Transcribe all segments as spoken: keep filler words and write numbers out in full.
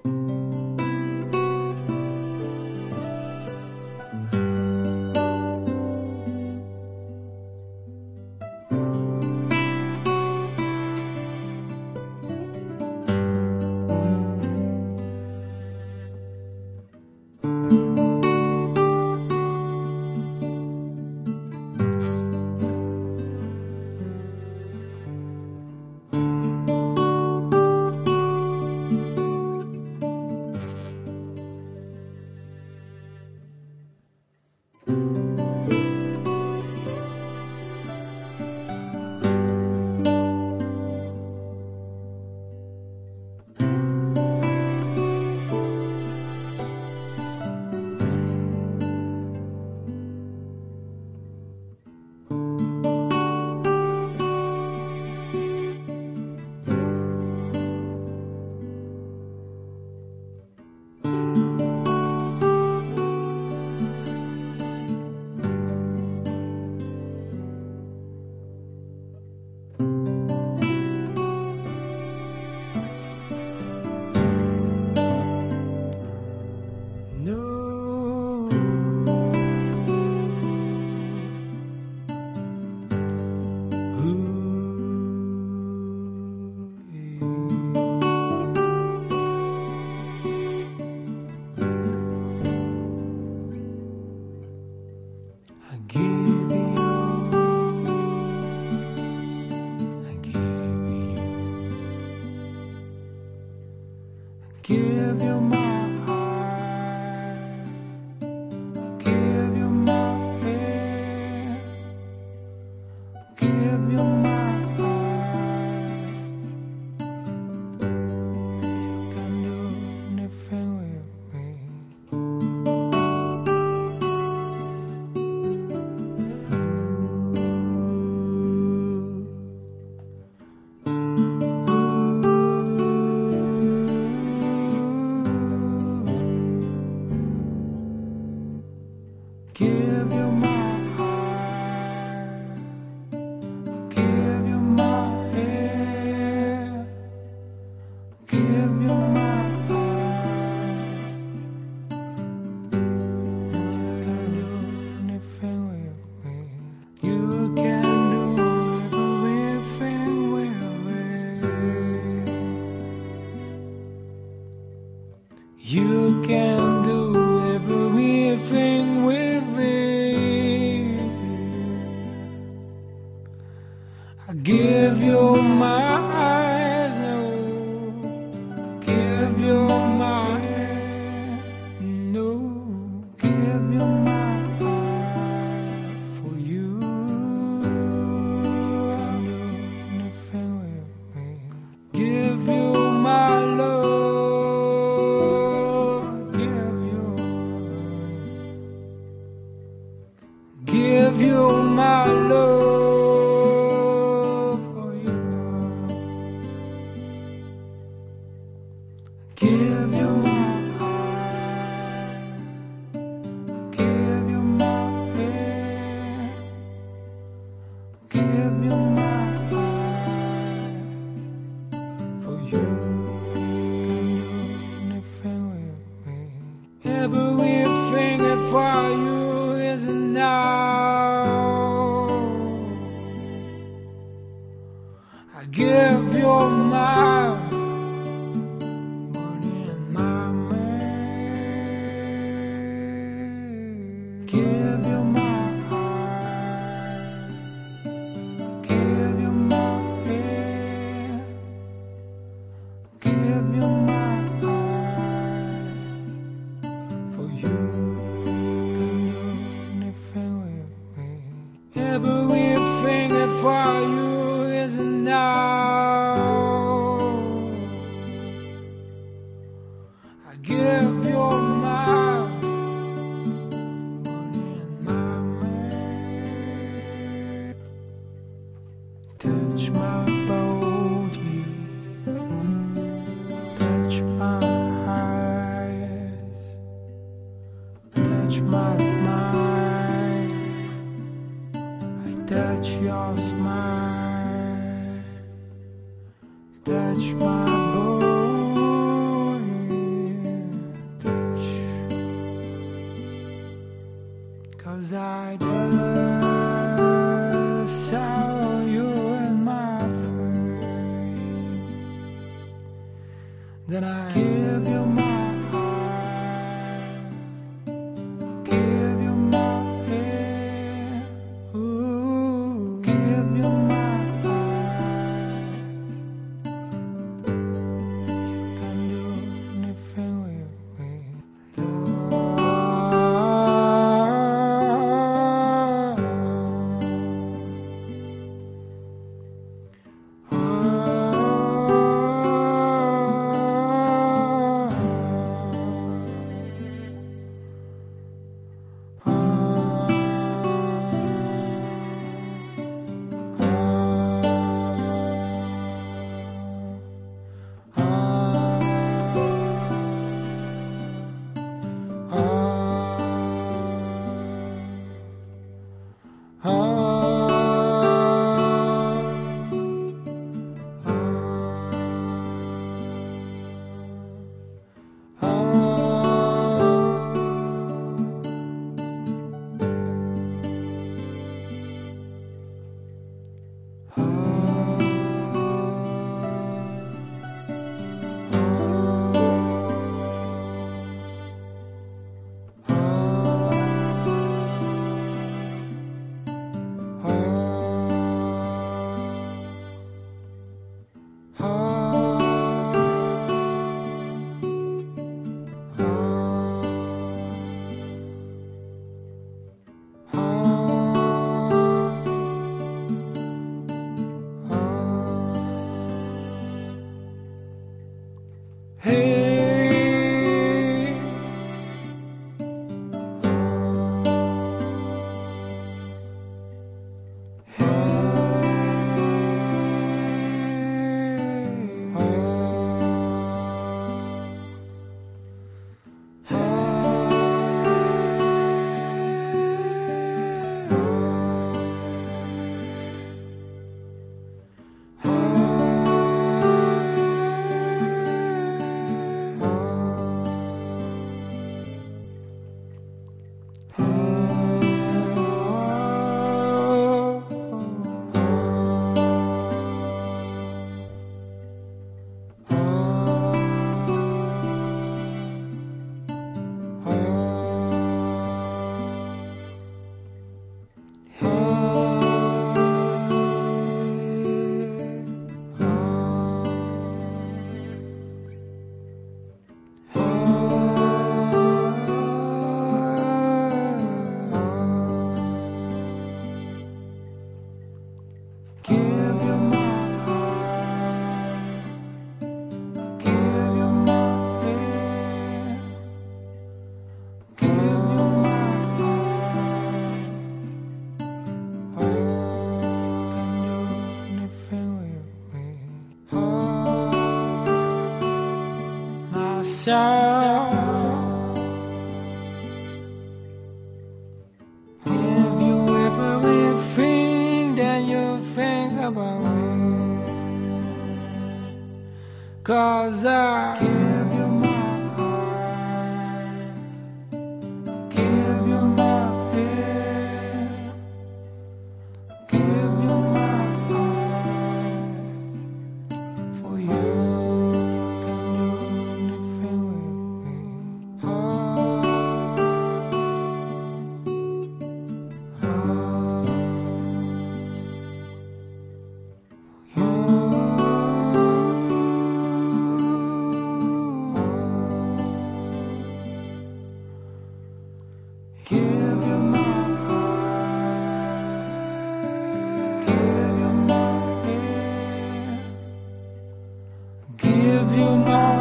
Give you my heart, give you my head, give you my eyes. You can do anything with me. Give you my heart, give you my head, give you my eyes. You can do anything with me. You can do everything with me. You can do everything with me. I give you my eyes, oh, give you my head, no, give you my heart for you. I'll do anything with me. Give you my love. Give you my love for you. Give you my heart, give you my head, give you my eyes for you. Can do anything with me. Everything for you is enough. I give you my body and my mind. Give you my heart, give you my head, give you my eyes for you. Can do anything with me. Everything for you is enough. I give you my body and my mind. Touch my body, touch my eyes, touch my smile. I touch your smile, touch my body. 'cause I just saw you in my frame. Then I give you my heart, give you my head, ooh, give you my eyes. You can do anything with me, Lord. Hey, give you my heart, give you my head, give you my eyes. Oh, can do anything with me. Oh, myself. Give you everything that you think about me, 'cause I give you my heart, give you my head, give you my eyes. For you can do anything with me. Oh, give you my heart, give you my head, give you my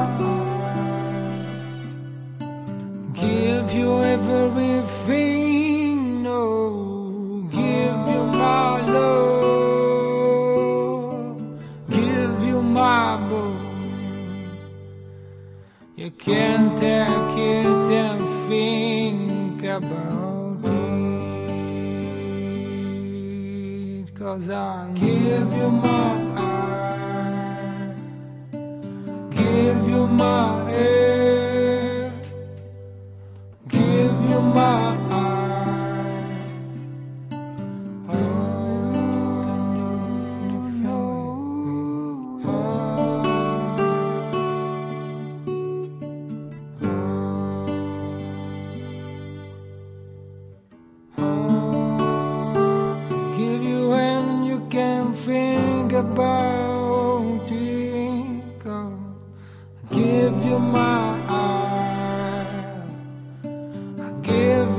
eyes, give you everything, no, give you my love, give you my boy. You can't take it and think about it, 'cause I give you my heart, give you my head, give you my eyes.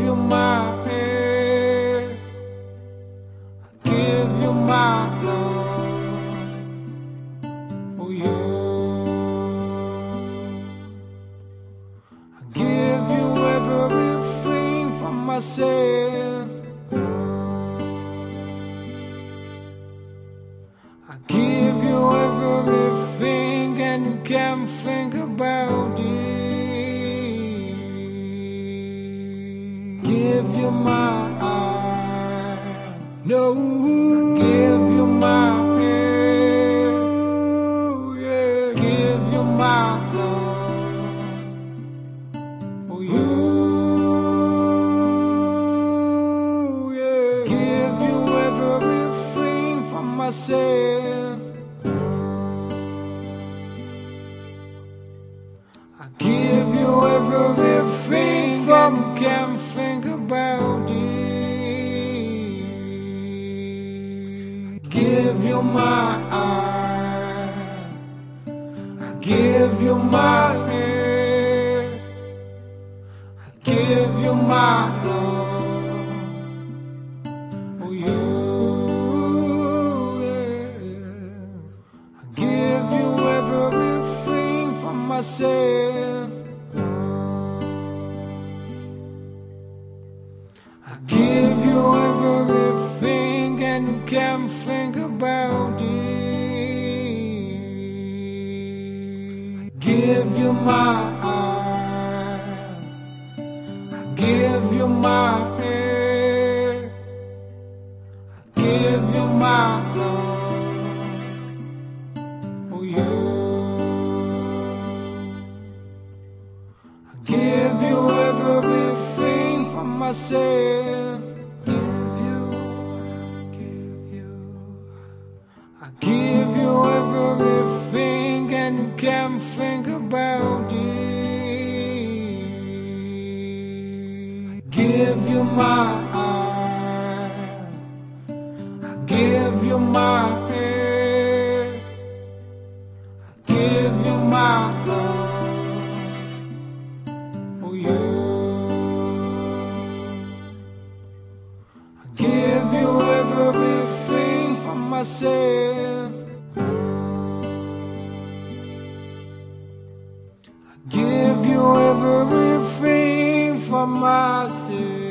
you my head, I give you my love for you. I give you everything from myself. I give you everything and you can't think about it. Give you my heart, no, give you my head, yeah. Give you my love for you, yeah. Give you everything from myself. I give you everything from you can't think about it. Give you my heart, I give you my head, I give you my love for you, yeah. I give you everything from myself. I give you everything and you can't think about it. I give you my heart, I give you my head, I give you my love for you. I give you everything from myself. Give you, give you, I give you everything and you can't think about it. I give you my heart, I give you my head, I give you my love for you. I give you everything from myself. I give you everything from myself.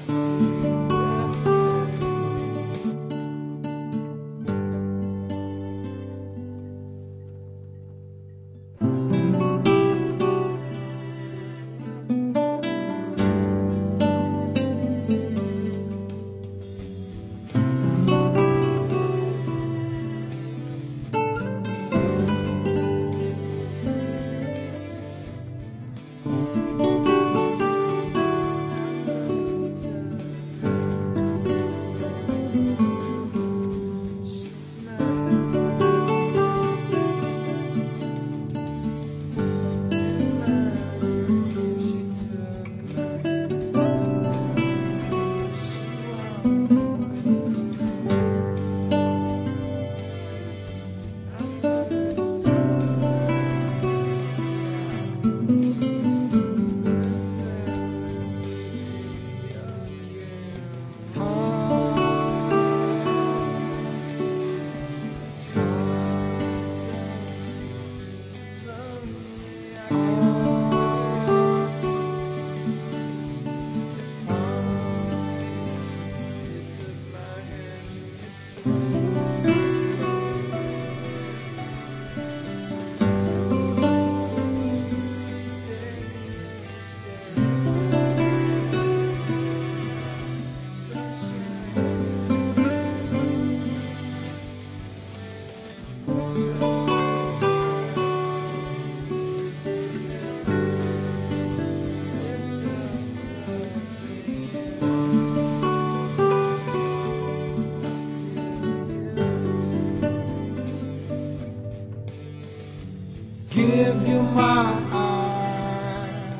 Give you my heart,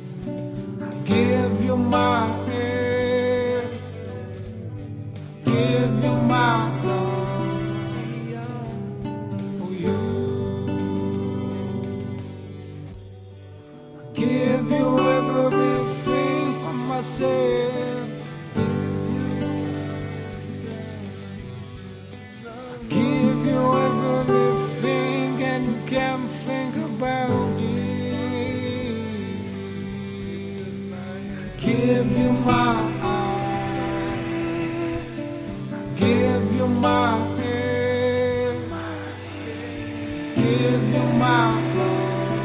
give you my head, give you my love for you. Give you everything for myself. Give you everything and you can't think about it. Give you my heart, give you my head, give you my love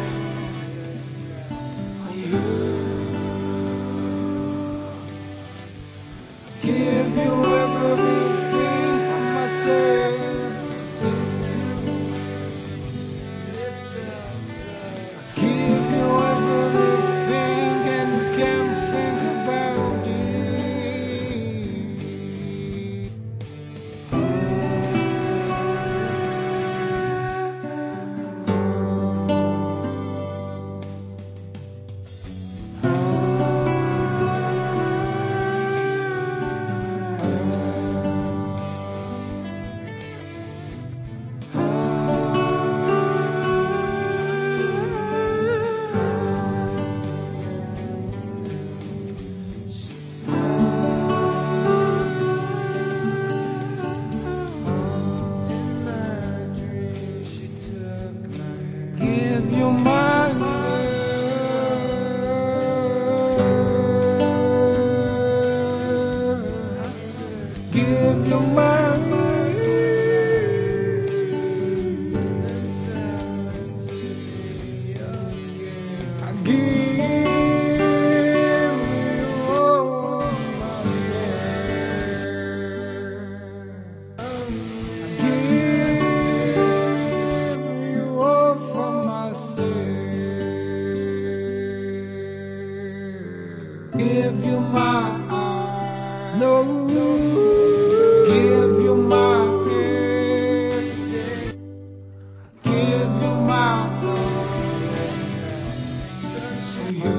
for you. Give you everything for myself. Give you everything and you can't think about it. Give you my love, give you my life, I give you all myself, I give you all for myself. Give you my heart, no, give you my head, give you my love for you.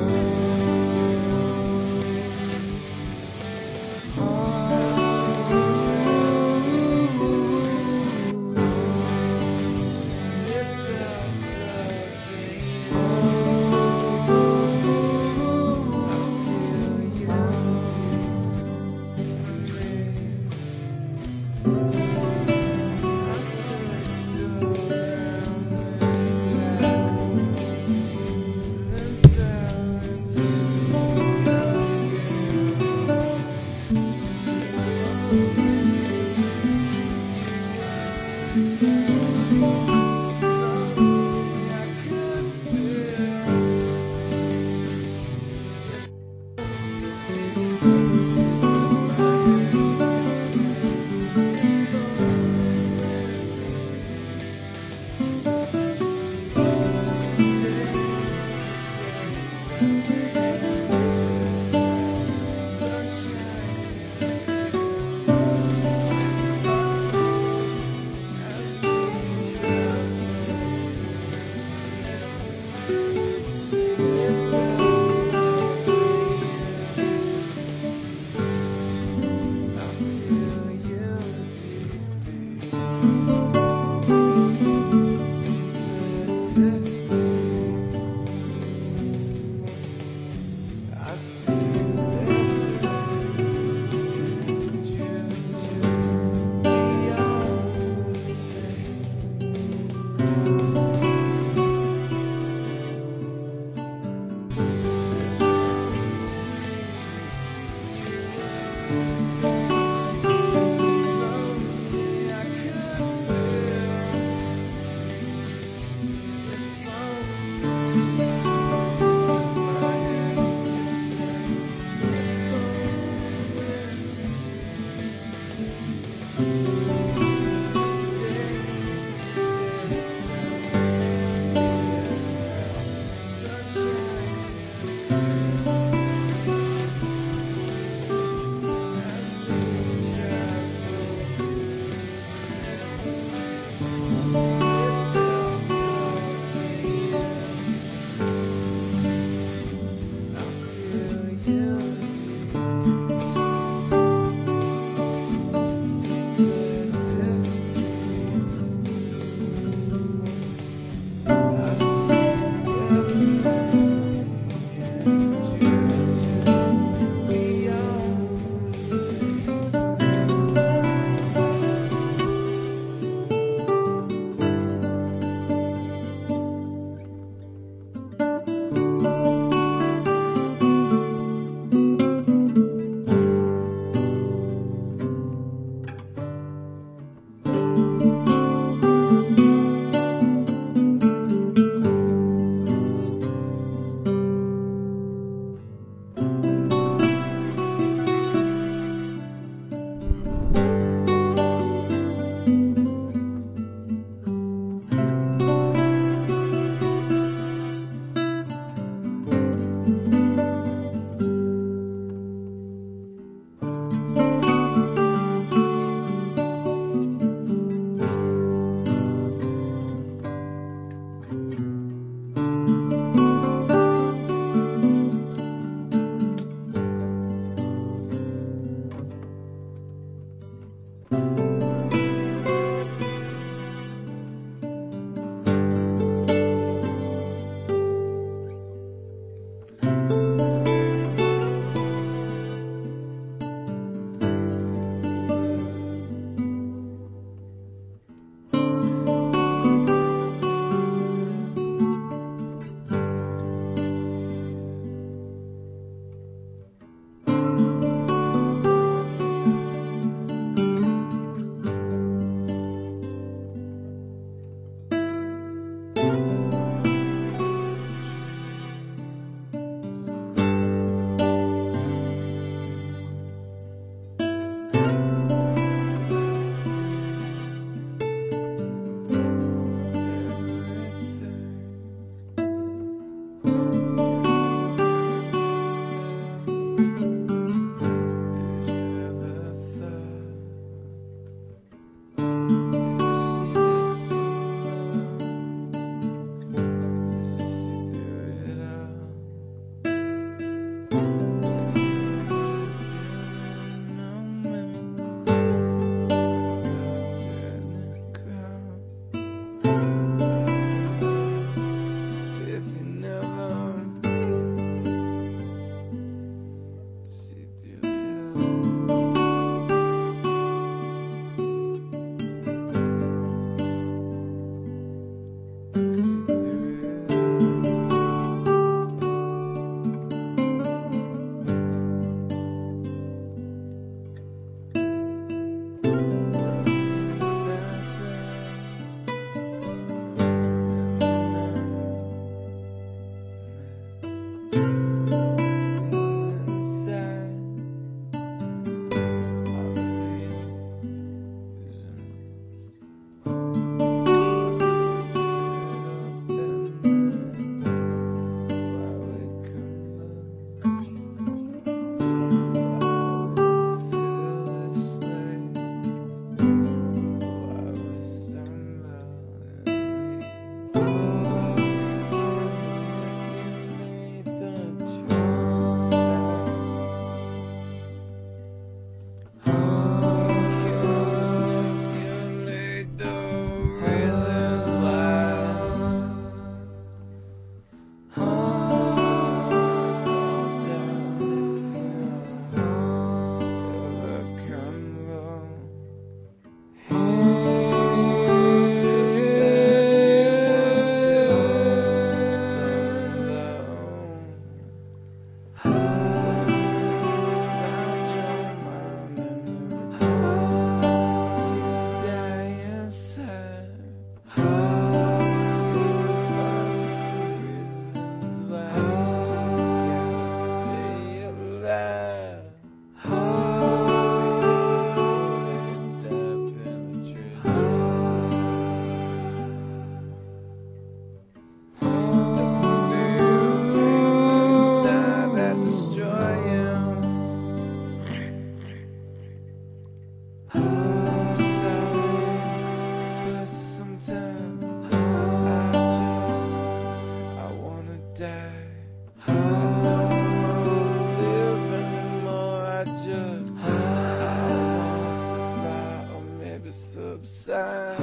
Subside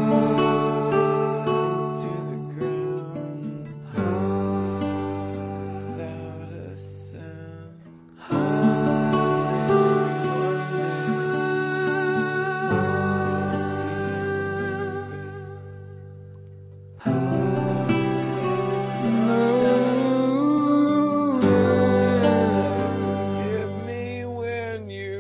to the ground without a sound. Forgive me when you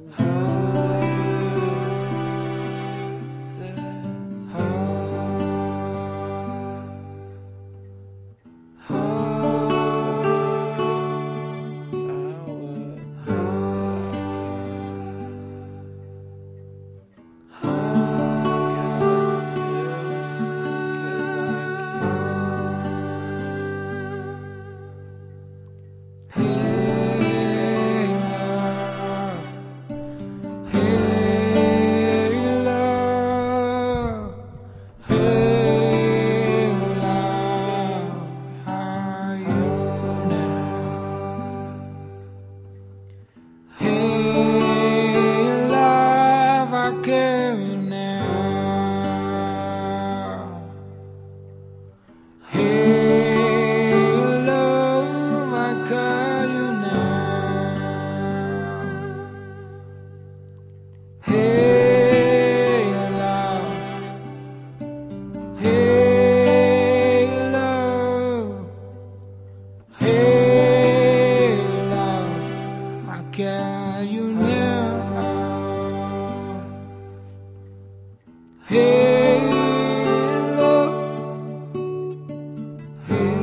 got you now. Hey, love. Hey.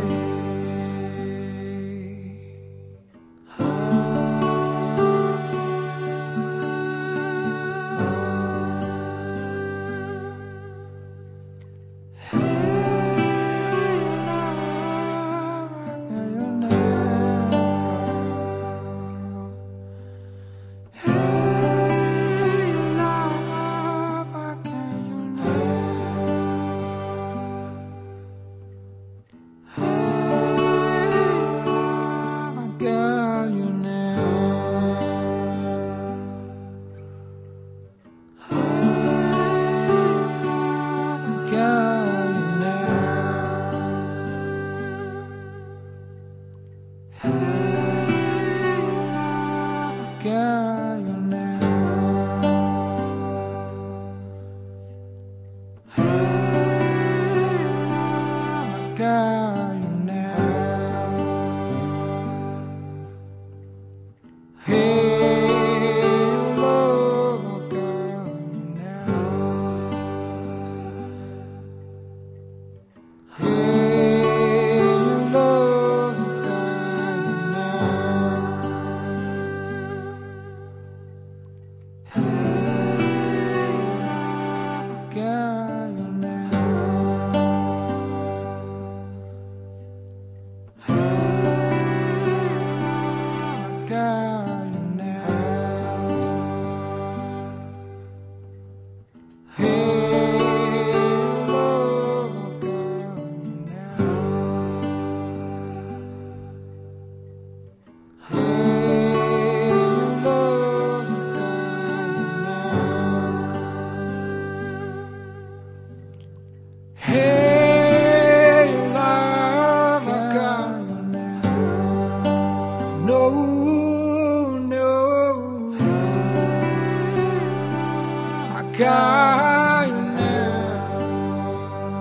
Got you now.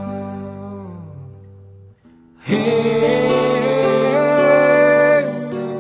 Hey,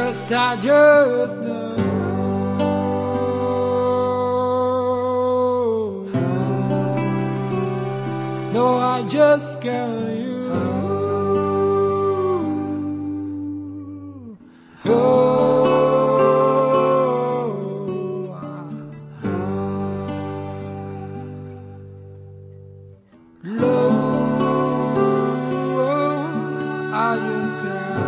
first I just know. No, I just got you. Oh, Lord, I just got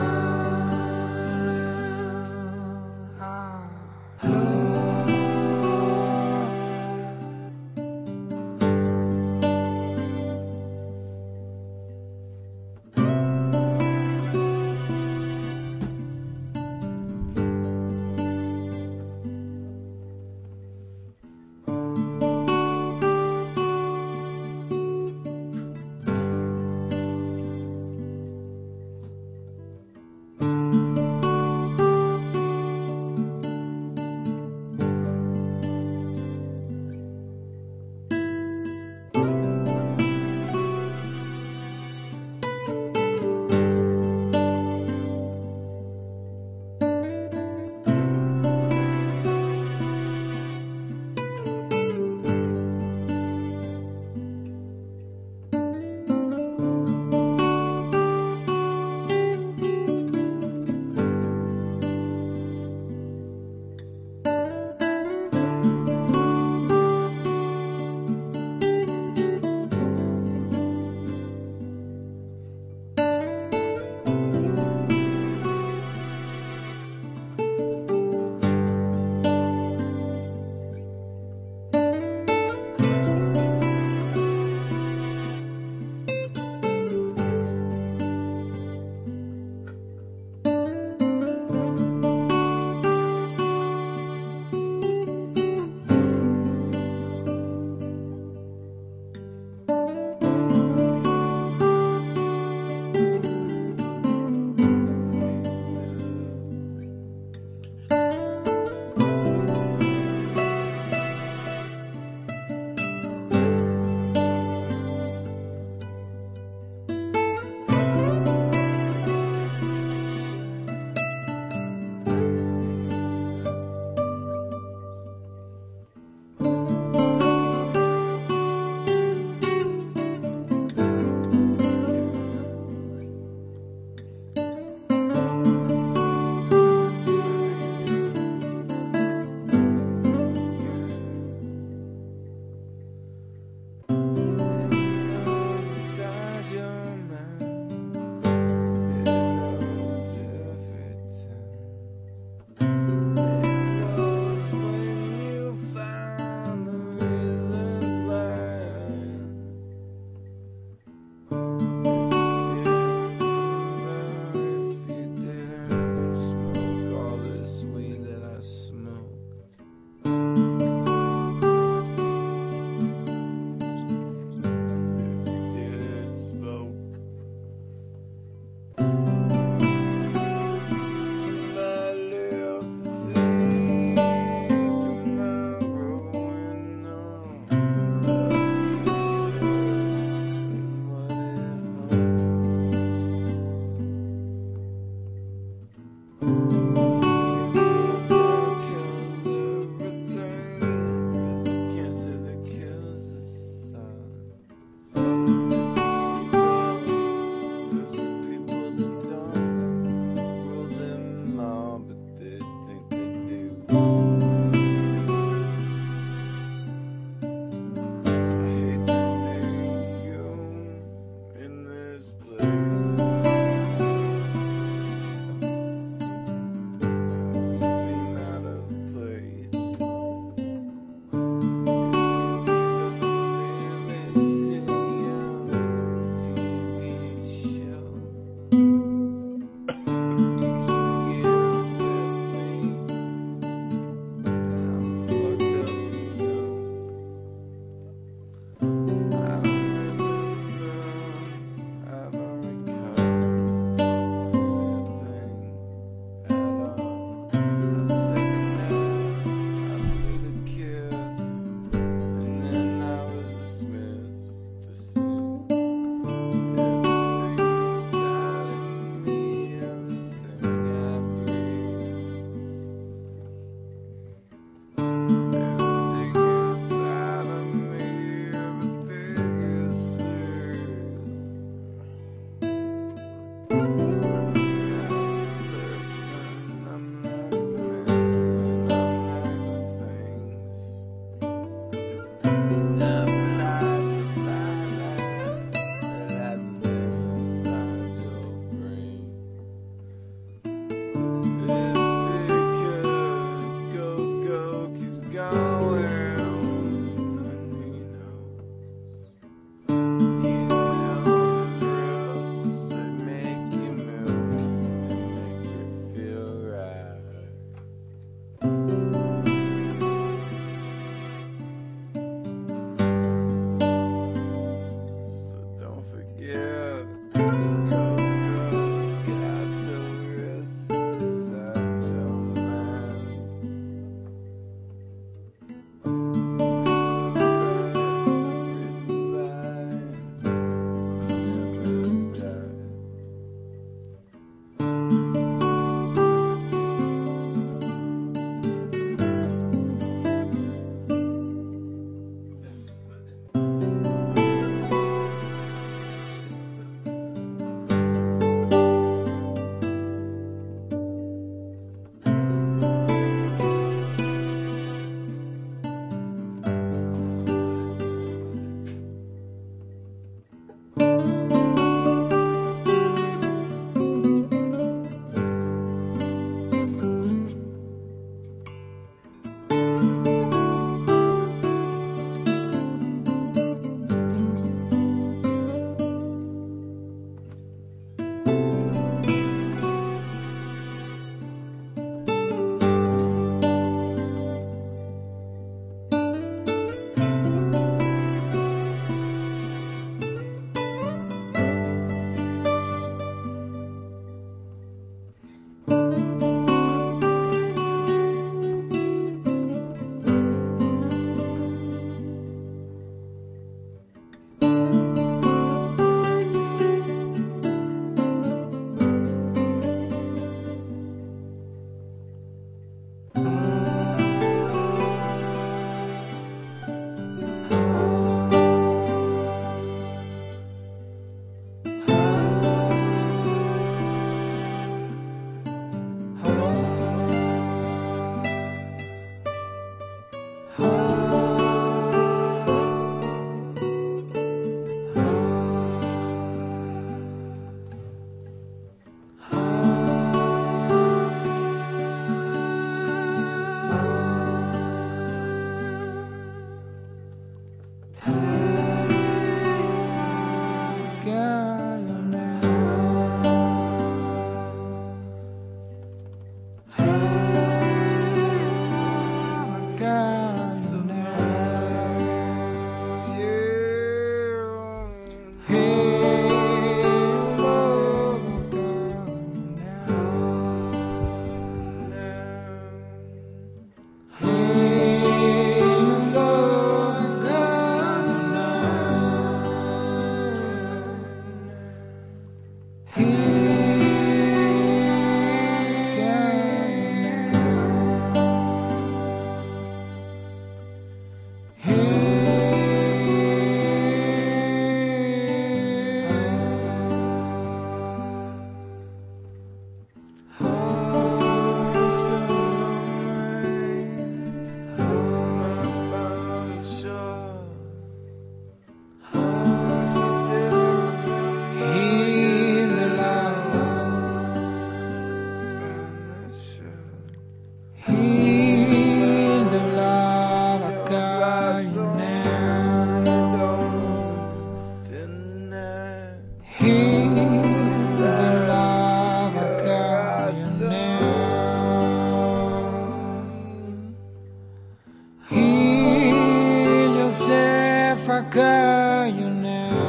I got you now.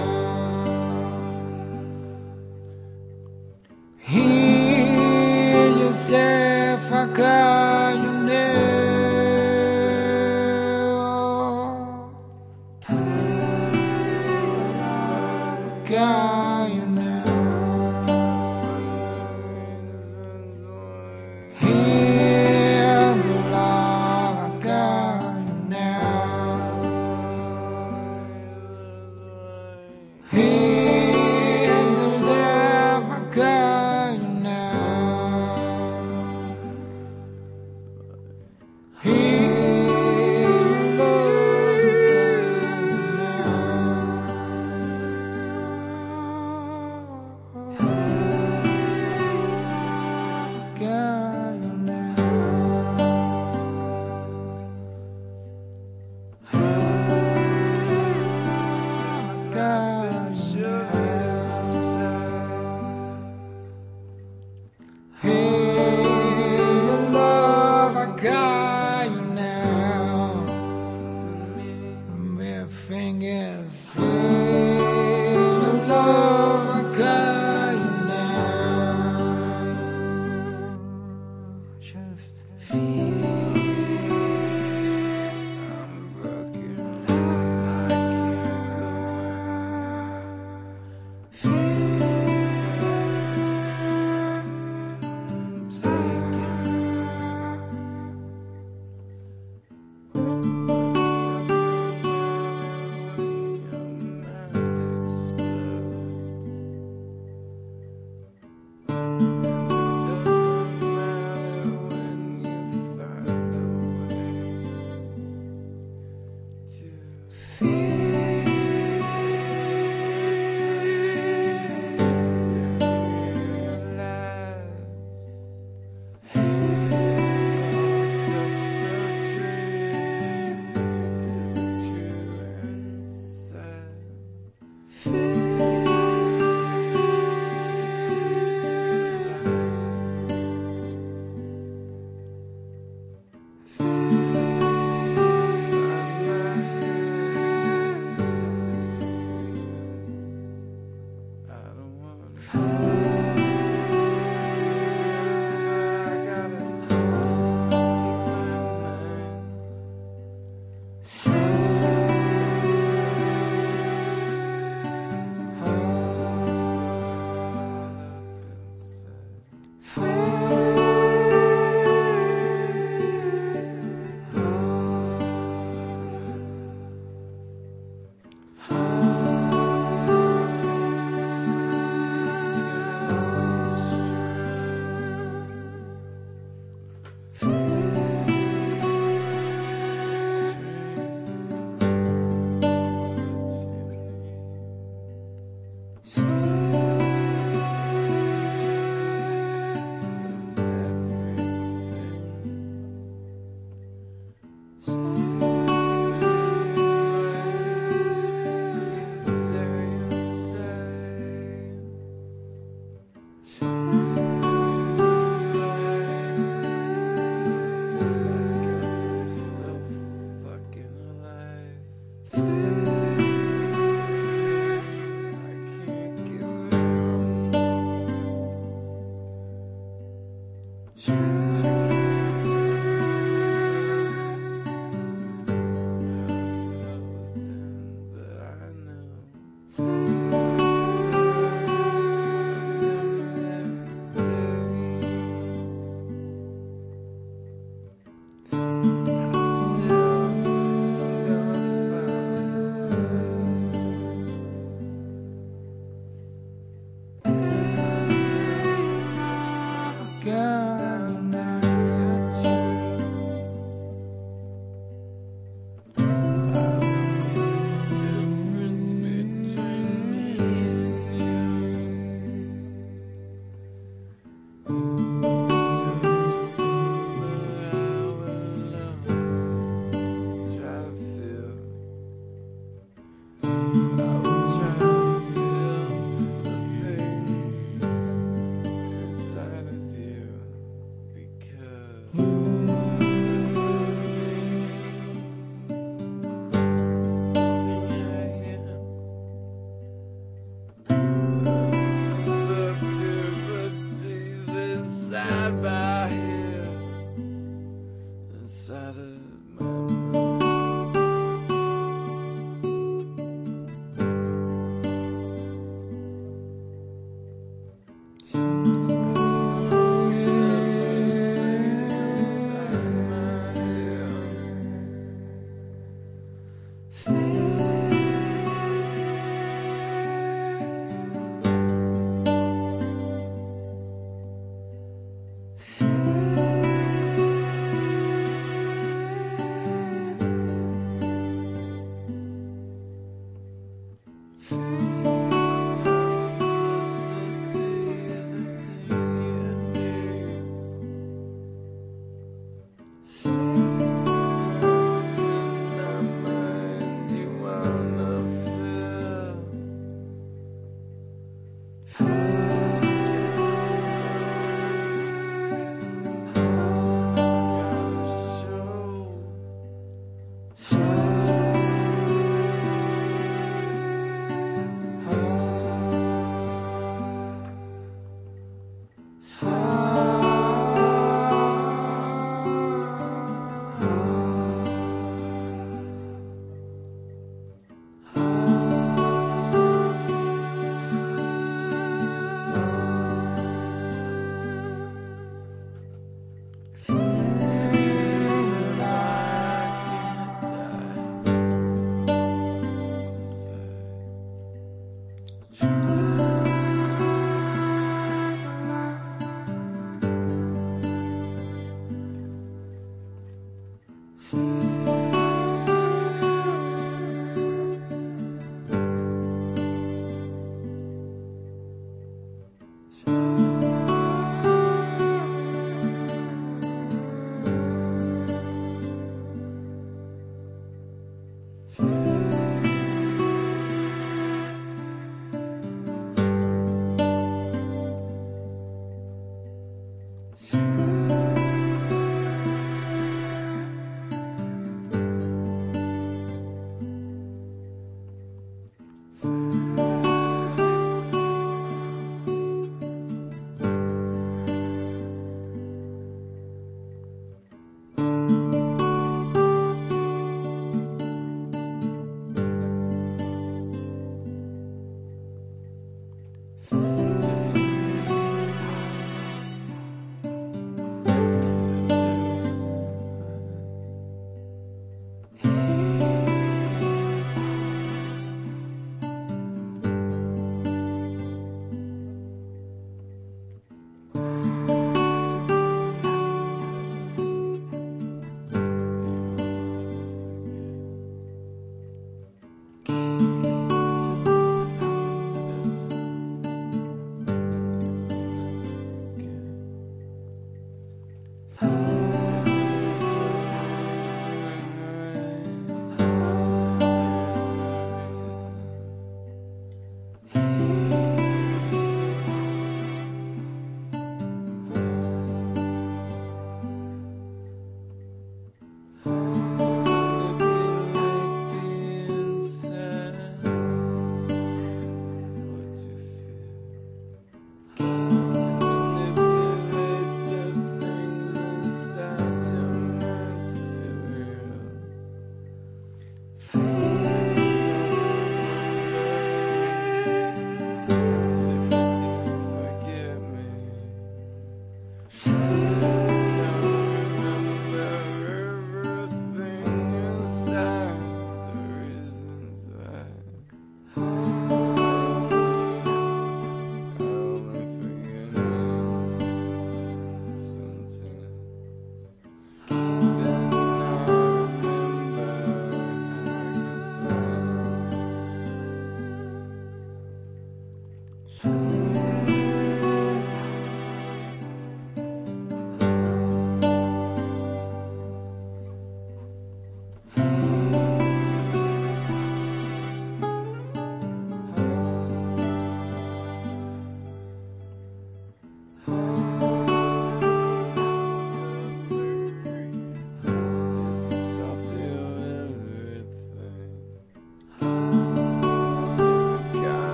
Heal yourself, I got you now. Got you now. Heal the love, I got you now. Heal the love, I got you now. Heal the love, I got you now. Got you now. Bare fingers, the love I got you now. Just feel I'm broken. I can't go. Feels I'm sinking. So